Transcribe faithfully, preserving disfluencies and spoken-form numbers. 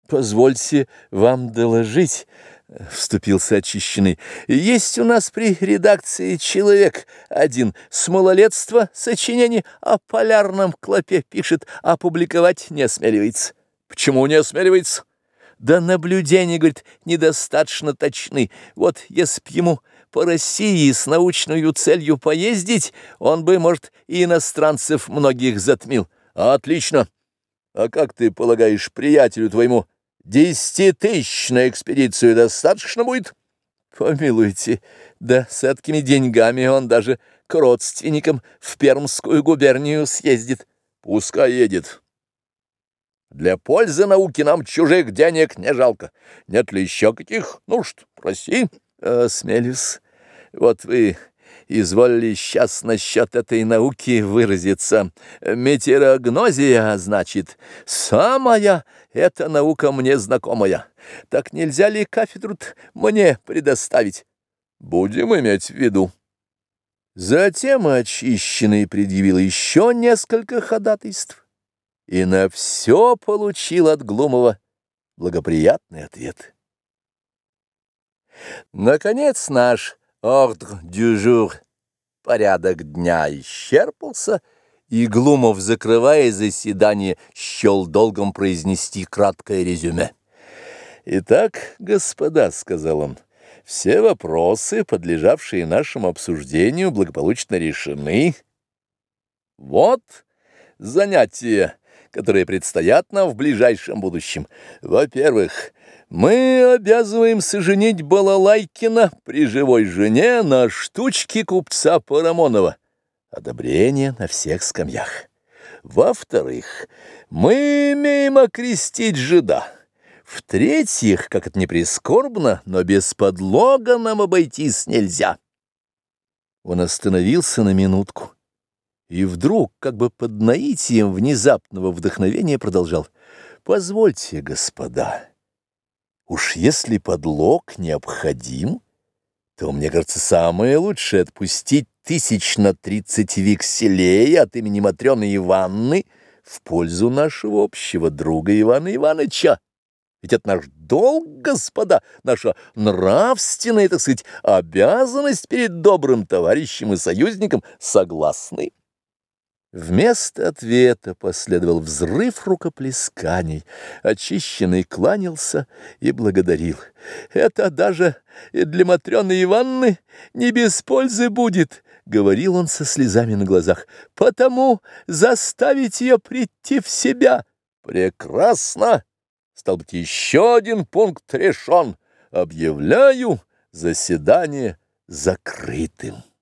Позвольте вам доложить, — вступился очищенный, — есть у нас при редакции человек один, с малолетства сочинений о полярном клопе пишет, а публиковать не осмеливается. Почему не осмеливается? Да наблюдения, говорит, недостаточно точны. Вот если б ему по России с научной целью поездить, он бы, может, и иностранцев многих затмил. Отлично! А как ты полагаешь, приятелю твоему десяти тысяч на экспедицию достаточно будет? Помилуйте, да с такими деньгами он даже к родственникам в Пермскую губернию съездит. Пускай едет. Для пользы науки нам чужих денег не жалко. Нет ли еще каких нужд? Проси. Осмелюсь. Вот вы изволили сейчас насчет этой науки выразиться. Метеорогнозия, значит, самая эта наука мне знакомая. Так нельзя ли кафедру мне предоставить? Будем иметь в виду. Затем очищенный предъявил еще несколько ходатайств и на все получил от Глумова благоприятный ответ. Наконец наш ordre du jour, порядок дня, исчерпался, и Глумов, закрывая заседание, счел долгом произнести краткое резюме. «Итак, господа, — сказал он, — все вопросы, подлежавшие нашему обсуждению, благополучно решены. Вот занятия, которые предстоят нам в ближайшем будущем. Во-первых, мы обязываемся женить Балалайкина при живой жене на штучке купца Парамонова. Одобрение на всех скамьях. Во-вторых, мы имеем окрестить жида. В-третьих, как это ни прискорбно, но без подлога нам обойтись нельзя». Он остановился на минутку и вдруг, как бы под наитием внезапного вдохновения, продолжал: «Позвольте, господа, уж если подлог необходим, то, мне кажется, самое лучшее — отпустить тысяч на тридцать векселей от имени Матрёны Ивановны в пользу нашего общего друга Ивана Ивановича. Ведь это наш долг, господа, наша нравственная, так сказать, обязанность перед добрым товарищем и союзником. Согласны?» Вместо ответа последовал взрыв рукоплесканий. Очищенный кланялся и благодарил. «Это даже и для Матрёны Ивановны не без пользы будет, — говорил он со слезами на глазах, — потому заставить ее прийти в себя». «Прекрасно! Стал быть, еще один пункт решен. Объявляю заседание закрытым».